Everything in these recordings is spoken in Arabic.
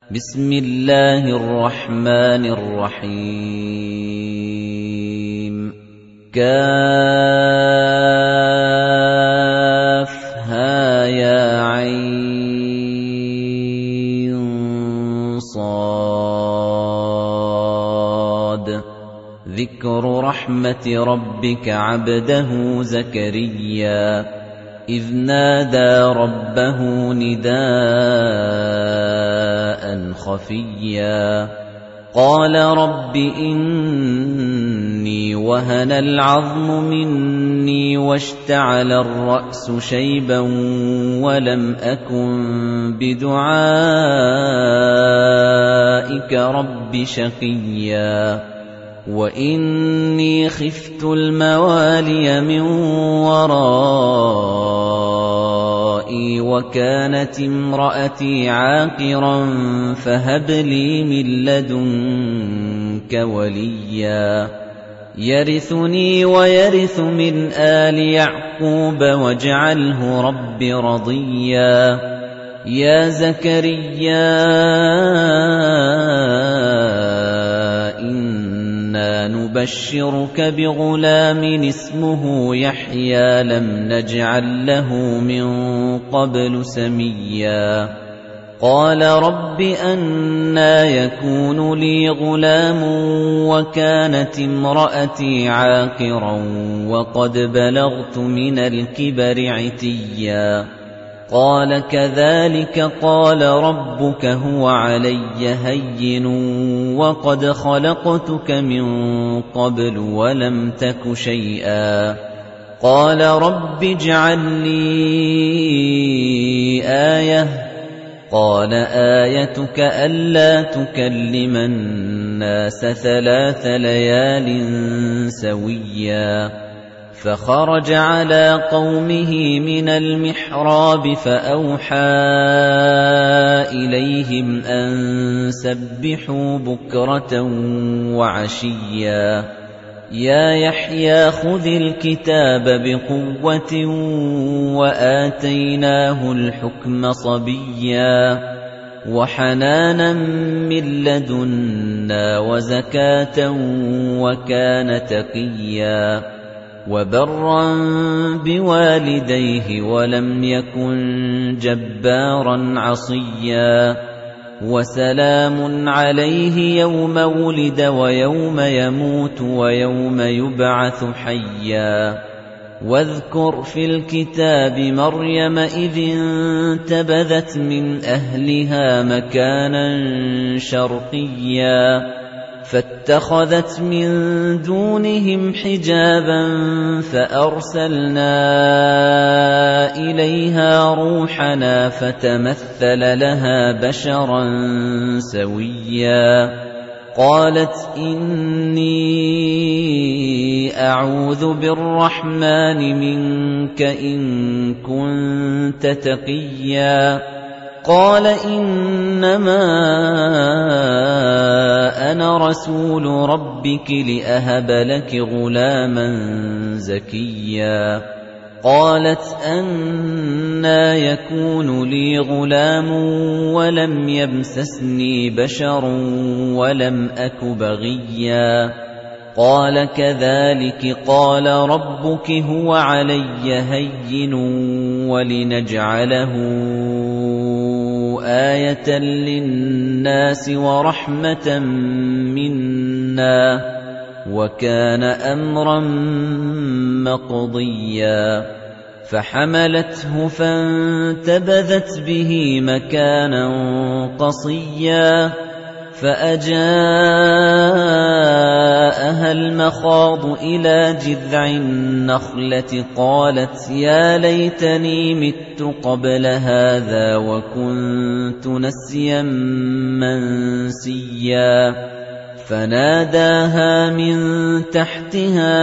بسم الله الرحمن الرحيم كافها يا عين صاد ذكر رحمة ربك عبده زكريا إذ نادى ربه نداء خفيا قال رب إني وهن العظم مني واشتعل الرأس شيبا ولم أكن بدعائك رب شقيا وإني خفت الموالي من ورائي وكانت امرأتي عاقرا فهب لي من لدنك وليا يرثني ويرث من آل يعقوب واجعله رب رضيا يا زكريا نبشرك بغلام اسمه يحيى لم نجعل له من قبل سميا قال رب أنى يكون لي غلام وكانت امرأتي عاقرا وقد بلغت من الكبر عتيا قال كذلك قال ربك هو علي هين وقد خلقتك من قبل ولم تك شيئا قال رب اجعل لي آية قال آيتك ألا تكلم الناس 3 ليال سويا فخرج على قومه من المحراب فأوحى إليهم أن سبحوا بكرة وعشيا يا يحيى خذ الكتاب بقوة وآتيناه الحكم صبيا وحنانا من لدنا وزكاة وكان تقيا وبرا بوالديه ولم يكن جبارا عصيا وسلام عليه يوم ولد ويوم يموت ويوم يبعث حيا واذكر في الكتاب مريم إذ انتبذت من أهلها مكانا شرقيا فاتخذت من دونهم حجابا فأرسلنا إليها روحنا فتمثل لها بشرا سويا قالت إني أعوذ بالرحمن منك إن كنت تقيا قال إنما أنا رسول ربك لأهب لك غلاما زكيا قالت أنى يكون لي غلام ولم يمسسني بشر ولم أك بغيا قال كذلك قال ربك هو علي هين ولنجعله آية للناس ورحمة منا وكان أمرا مقضيا فحملته فانتبذت به مكانا قصيا فأجاءها المخاض إلى جذع النخلة قالت يا ليتني مت قبل هذا وكنت نسيا منسيا فناداها من تحتها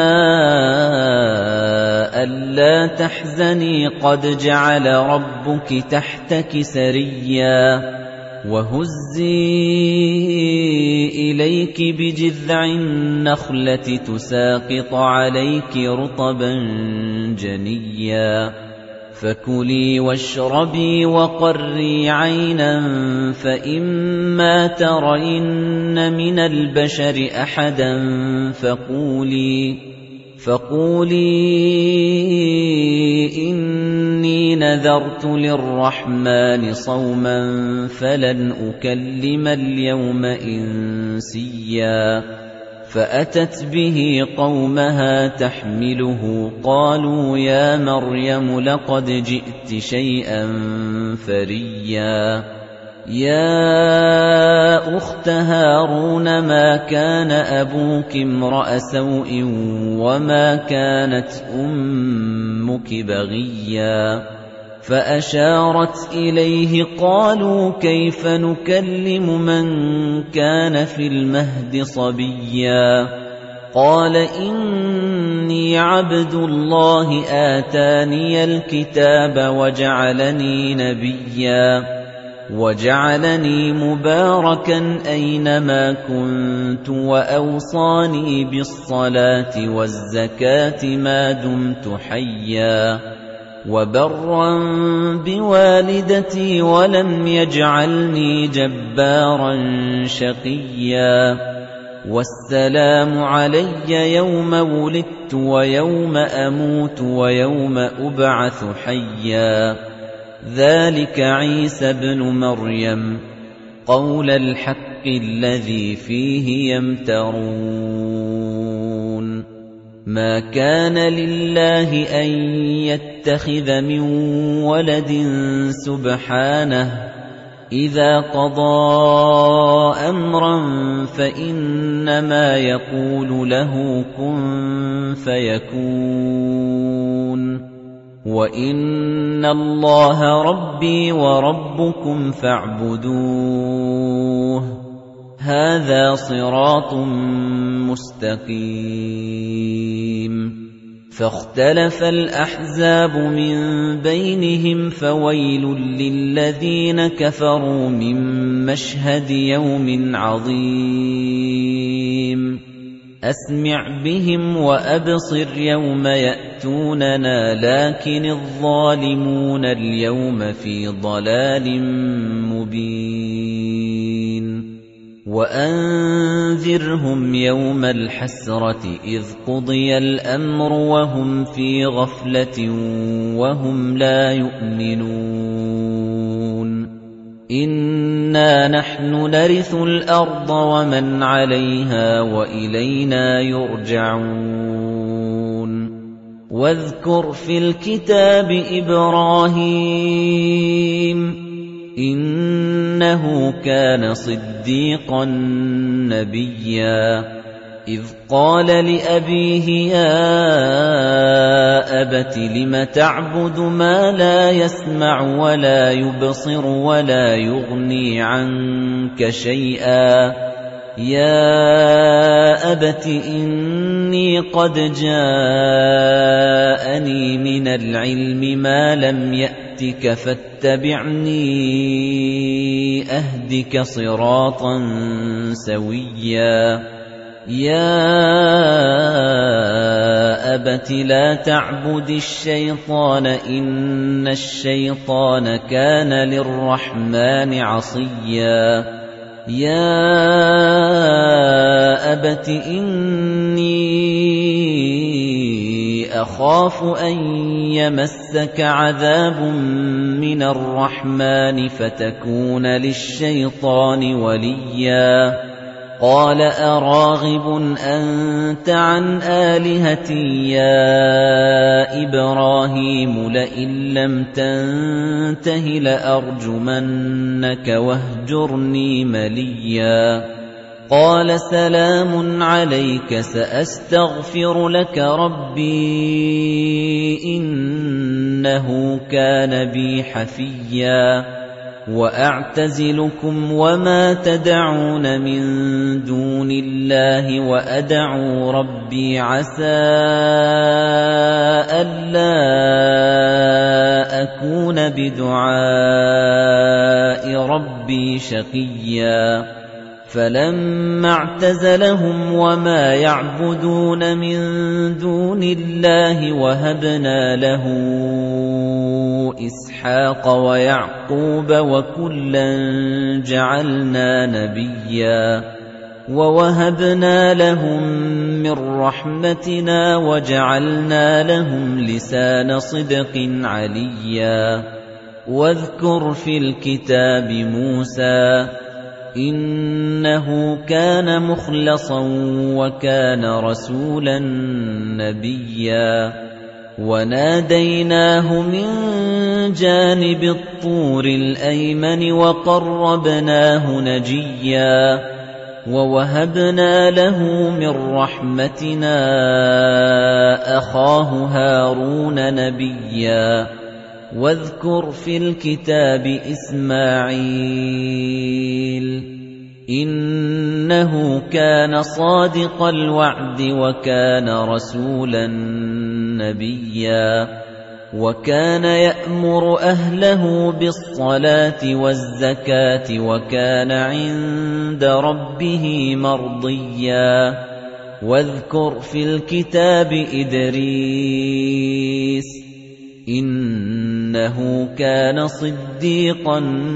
ألا تحزني قد جعل ربك تحتك سريا وهزي إليك بجذع النخلة تساقط عليك رطبا جنيا فكلي واشربي وقري عينا فإما ترين من البشر أحدا فقولي إني نذرت للرحمن صوما فلن أكلم اليوم إنسيا فأتت به قومها تحمله قالوا يا مريم لقد جئت شيئا فريا يا أخت هارون ما كان أبوك امرأ سوء وما كانت أمك بغيا فأشارت إليه قالوا كيف نكلم من كان في المهد صبيا قال إني عبد الله آتاني الكتاب وجعلني نبيا وجعلني مباركا أينما كنت وأوصاني بالصلاة والزكاة ما دمت حيا وبرا بوالدتي ولم يجعلني جبارا شقيا والسلام علي يوم ولدت ويوم أموت ويوم أبعث حيا ذلك عيسى ابن مريم قول الحق الذي فيه يمترون ما كان لله أن يتخذ من ولد سبحانه إذا قضى أمرا فإنما يقول له كن فيكون وَإِنَّ اللَّهَ رَبِّي وَرَبُّكُمْ فَاعْبُدُوهُ هَذَا صِرَاطٌ مُسْتَقِيمٌ فَاخْتَلَفَ الْأَحْزَابُ مِنْ بَيْنِهِمْ فَوَيْلٌ لِّلَّذِينَ كَفَرُوا مِنْ مَشْهَدِ يَوْمٍ عَظِيمٍ أسمع بهم وأبصر يوم يأتوننا لكن الظالمون اليوم في ضلال مبين وأنذرهم يوم الحسرة إذ قضي الأمر وهم في غفلة وهم لا يؤمنون إِنَّا نَحْنُ نَرِثُ الْأَرْضَ وَمَنْ عَلَيْهَا وَإِلَيْنَا يُرْجَعُونَ وَاذْكُرْ فِي الْكِتَابِ إِبْرَاهِيمَ إِنَّهُ كَانَ صِدِّيقًا نَبِيًّا إِذْ قَالَ لِأَبِيهِ يَا أَبَتِ لِمَ تَعْبُدُ مَا لَا يَسْمَعُ وَلَا يُبْصِرُ وَلَا يُغْنِي عَنكَ شَيْئًا يَا أَبَتِ إِنِّي قَدْ جَاءَنِي مِنَ الْعِلْمِ مَا لَمْ يَأْتِكَ فَاتَّبِعْنِي أَهْدِكَ صِرَاطًا سَوِيًّا يَا أَبَتِ لَا تَعْبُدِ الشَّيْطَانَ إِنَّ الشَّيْطَانَ كَانَ لِلرَّحْمَنِ عَصِيًّا يَا أَبَتِ إِنِّي أَخَافُ أَن يَمَسَّكَ عَذَابٌ مِّنَ الرَّحْمَنِ فَتَكُونَ لِلشَّيْطَانِ وَلِيًّا قَالَ أَرَاغِبٌ أَنتَ عَنْ آلِهَتِي يَا إِبْرَاهِيمُ لَئِن لَّمْ تَنتَهِ لَأَرْجُمَنَّكَ وَاهْجُرْنِي مَلِيًّا قَالَ سَلَامٌ عَلَيْكَ سَأَسْتَغْفِرُ لَكَ رَبِّي إِنَّهُ كَانَ بِي حَفِيًّا وَأَعْتَزِلُكُمْ وَمَا تَدْعُونَ مِن دُونِ اللَّهِ وَأَدْعُو رَبِّي عَسَىٰ أَلَّا أَكُونَ بِدُعَاءِ رَبِّي شَقِيًّا فَلَمَّا اعْتَزَلَهُمْ وَمَا يَعْبُدُونَ مِن دُونِ اللَّهِ وَهَبْنَا لَهُ إسحاق ويعقوب وكلا جعلنا نبيا ووهبنا لهم من رحمتنا وجعلنا لهم لسان صدق عليا واذكر في الكتاب موسى إنه كان مخلصا وكان رسولا نبيا وناديناه من جانب الطور الأيمن وقربناه نجيا ووهبنا له من رحمتنا أخاه هارون نبيا واذكر في الكتاب إسماعيل إنه كان صادق الوعد وكان رسولا نبيا وكان يأمر أهله بالصلاة والزكاة وكان عند ربه مرضيا واذكر في الكتاب إدريس إنه كان صديقا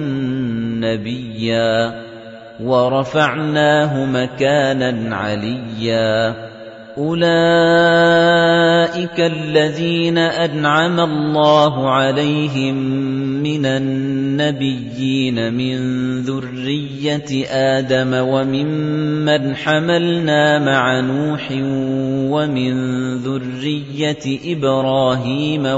نبيا ورفعناه مكانا عليا أولئك الذين أنعم الله عليهم من النبيين من ذرية آدم وممن حملنا مع نوح ومن ذرية إبراهيم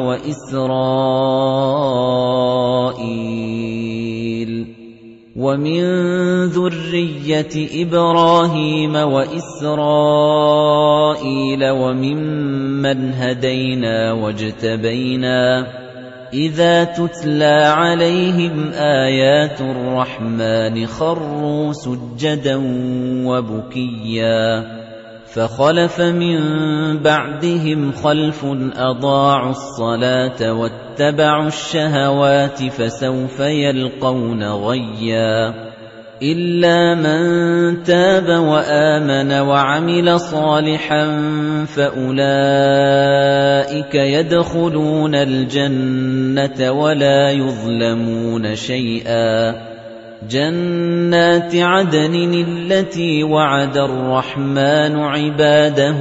وإسرائيل وممن هدينا واجتبينا إذا تتلى عليهم آيات الرحمن خروا سجدا وبكيا فخلف من بعدهم خلف أضاعوا الصلاة واتبعوا الشهوات فسوف يلقون غيا إلا من تاب وآمن وعمل صالحا فأولئك يدخلون الجنة ولا يظلمون شيئا جنات عدن التي وعد الرحمن عباده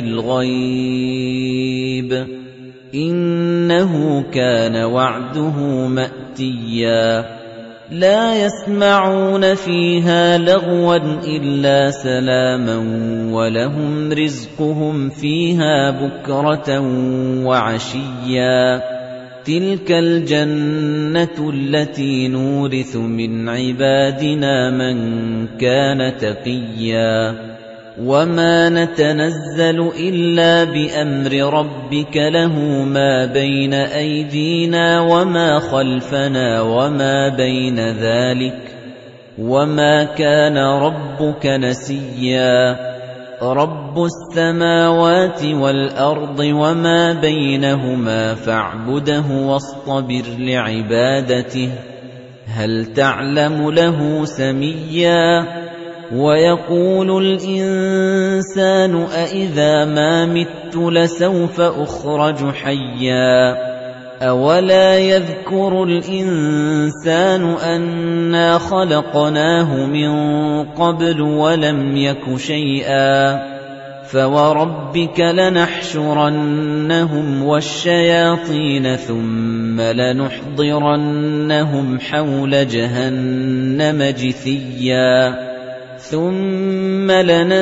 بالغيب إنه كان وعده مأتيا لا يسمعون فيها لغوا إلا سلاما ولهم رزقهم فيها بكرة وعشيا تلك الجنة التي نورث من عبادنا من كان تقيا وما نتنزل إلا بأمر ربك له ما بين أيدينا وما خلفنا وما بين ذلك وما كان ربك نسيا رب السماوات والأرض وما بينهما فاعبده واصطبر لعبادته هل تعلم له سميا ويقول الإنسان أإذا ما مت لسوف أخرج حيا أولا يذكر الإنسان أنا خلقناه من قبل ولم يك شيئا فوربك لنحشرنهم والشياطين ثم لنحضرنهم حول جهنم جثيا ثم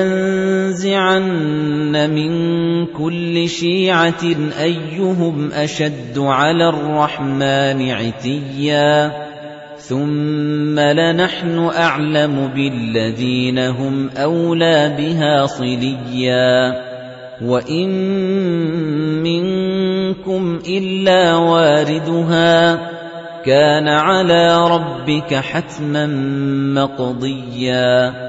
لننزعن من كل شيعة أيهم أشد على الرحمن عتيا ثم لنحن أعلم بالذين هم أولى بها صليا وإن منكم إلا واردها كان على ربك حتما مقضيا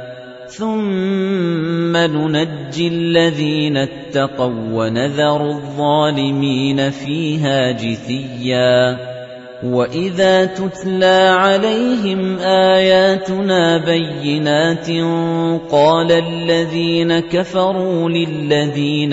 ثم ننجي الذين اتقوا ونذر الظالمين فيها جثيا وَإِذَا تُتْلَى عَلَيْهِمْ آيَاتُنَا بَيِّنَاتٍ قَالَ الَّذِينَ كَفَرُوا لِلَّذِينَ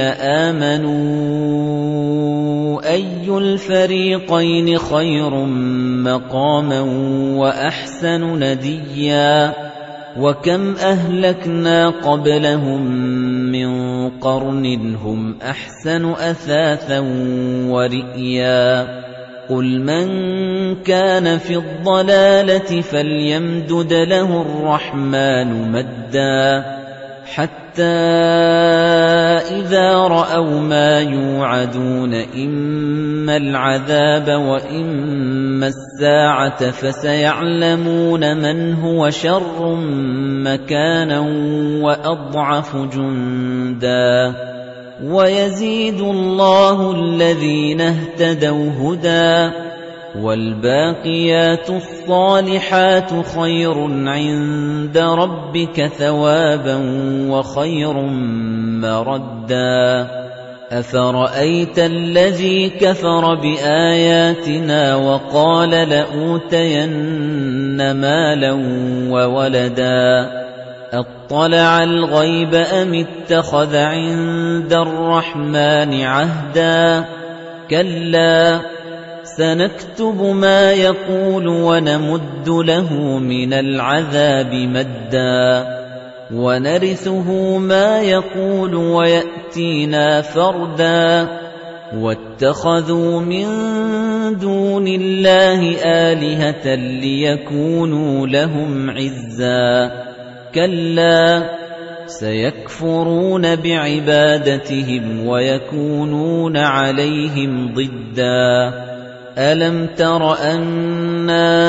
آمَنُوا أَيُّ الْفَرِيقَيْنِ خَيْرٌ مَّقَامًا وَأَحْسَنُ نَدِيًّا وَكَمْ أَهْلَكْنَا قَبْلَهُم مِّن قَرْنٍ هُمْ أَحْسَنُ أَثَاثًا وَرِئْيًا قُلْ مَن كَانَ فِي الضَّلَالَةِ فَلْيَمْدُدْ لَهُ الرَّحْمَٰنُ مَدًّا حَتَّىٰ إِذَا رَأَوْا مَا يُوعَدُونَ إِمَّا الْعَذَابَ وَإِمَّا السَّاعَةَ فَسَيَعْلَمُونَ مَنْ هُوَ شَرٌّ مَّكَانًا وَأَضْعَفُ جُندًا وَيَزِيدُ اللَّهُ الَّذِينَ اهْتَدَوْا هُدًى وَالْبَاقِيَاتُ الصَّالِحَاتُ خَيْرٌ عِندَ رَبِّكَ ثَوَابًا وَخَيْرٌ مَّرَدًّا أَفَرَأَيْتَ الَّذِي كَفَرَ بِآيَاتِنَا وَقَالَ لَأُوتَيَنَّ مَالًا وَوَلَدًا أَطَّلَعَ الْغَيْبَ أَمِ اتَّخَذَ عِندَ الرَّحْمَٰنِ عَهْدًا كَلَّا سَنَكْتُبُ مَا يَقُولُ وَنَمُدُّ لَهُ مِنَ الْعَذَابِ مَدًّا وَنَرِثُهُ مَا يَقُولُ وَيَأْتِينَا فَرْدًا وَاتَّخَذُوا مِن دُونِ اللَّهِ آلِهَةً لِّيَكُونُوا لَهُمْ عِزًّا كَلَّا سَيَكْفُرُونَ بِعِبَادَتِهِمْ وَيَكُونُونَ عَلَيْهِمْ ضِدًّا أَلَمْ تَرَ أَنَّا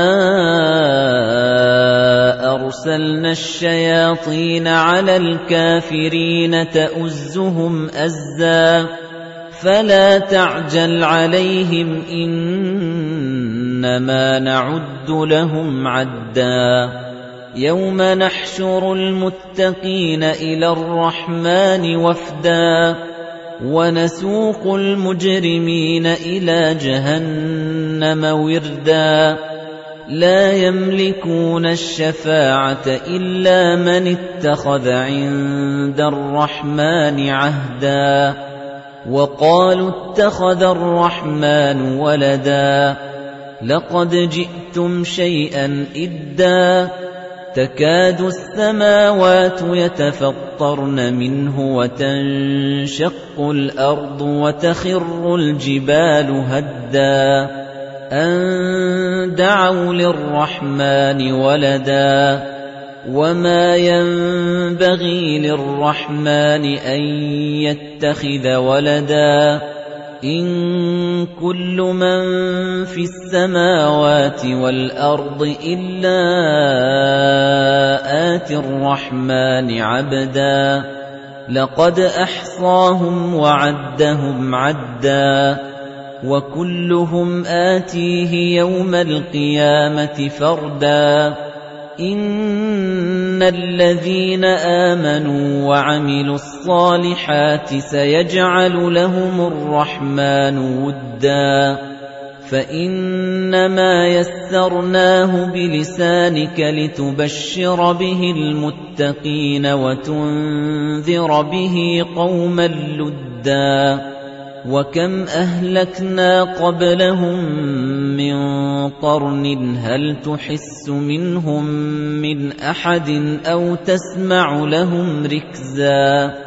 أَرْسَلْنَا الشَّيَاطِينَ عَلَى الْكَافِرِينَ تَؤُزُّهُمْ أَزًّا فَلَا تَعْجَلْ عَلَيْهِمْ إِنَّمَا نَعُدُّ لَهُمْ عَدًّا يَوْمَ نَحْشُرُ الْمُتَّقِينَ إِلَى الرَّحْمَٰنِ وَفْدًا وَنَسُوقُ الْمُجْرِمِينَ إِلَىٰ جَهَنَّمَ وِرْدًا لَّا يَمْلِكُونَ الشَّفَاعَةَ إِلَّا مَنِ اتَّخَذَ عِندَ الرَّحْمَٰنِ عَهْدًا وَقَالُوا اتَّخَذَ الرَّحْمَٰنُ وَلَدًا لَّقَدْ جِئْتُمْ شَيْئًا إِدًّا تَكَادُ السَّمَاوَاتُ يَتَفَطَّرْنَ مِنْهُ وَتَنشَقُّ الْأَرْضُ وَتَخِرُّ الْجِبَالُ هَدًّا أَن دَعَوْا لِلرَّحْمَٰنِ وَلَدًا وَمَا يَنبَغِي لِلرَّحْمَٰنِ أَن يَتَّخِذَ وَلَدًا إِن كُلُّ مَن فِي السَّمَاوَاتِ وَالْأَرْضِ إِلَّا آتِي الرَّحْمَٰنِ عَبْدًا لَّقَدْ أَحْصَاهُمْ وَعَدَّهُمْ عَدًّا وَكُلُّهُمْ آتِيهِ يَوْمَ الْقِيَامَةِ فَرْدًا إِنَّ الَّذِينَ آمَنُوا وَعَمِلُوا الصَّالِحَاتِ سَيَجْعَلُ لَهُمُ الرَّحْمَٰنُ وُدًّا فَإِنَّمَا يَسَّرْنَاهُ بِلِسَانِكَ لِتُبَشِّرَ بِهِ الْمُتَّقِينَ وَتُنذِرَ بِهِ قَوْمًا لُّدًّا وَكَمْ أَهْلَكْنَا قَبْلَهُم مِّن قَرْنٍ هَلْ تُحِسُّ مِنْهُم مِّنْ أَحَدٍ أَوْ تَسْمَعُ لَهُمْ رِكْزًا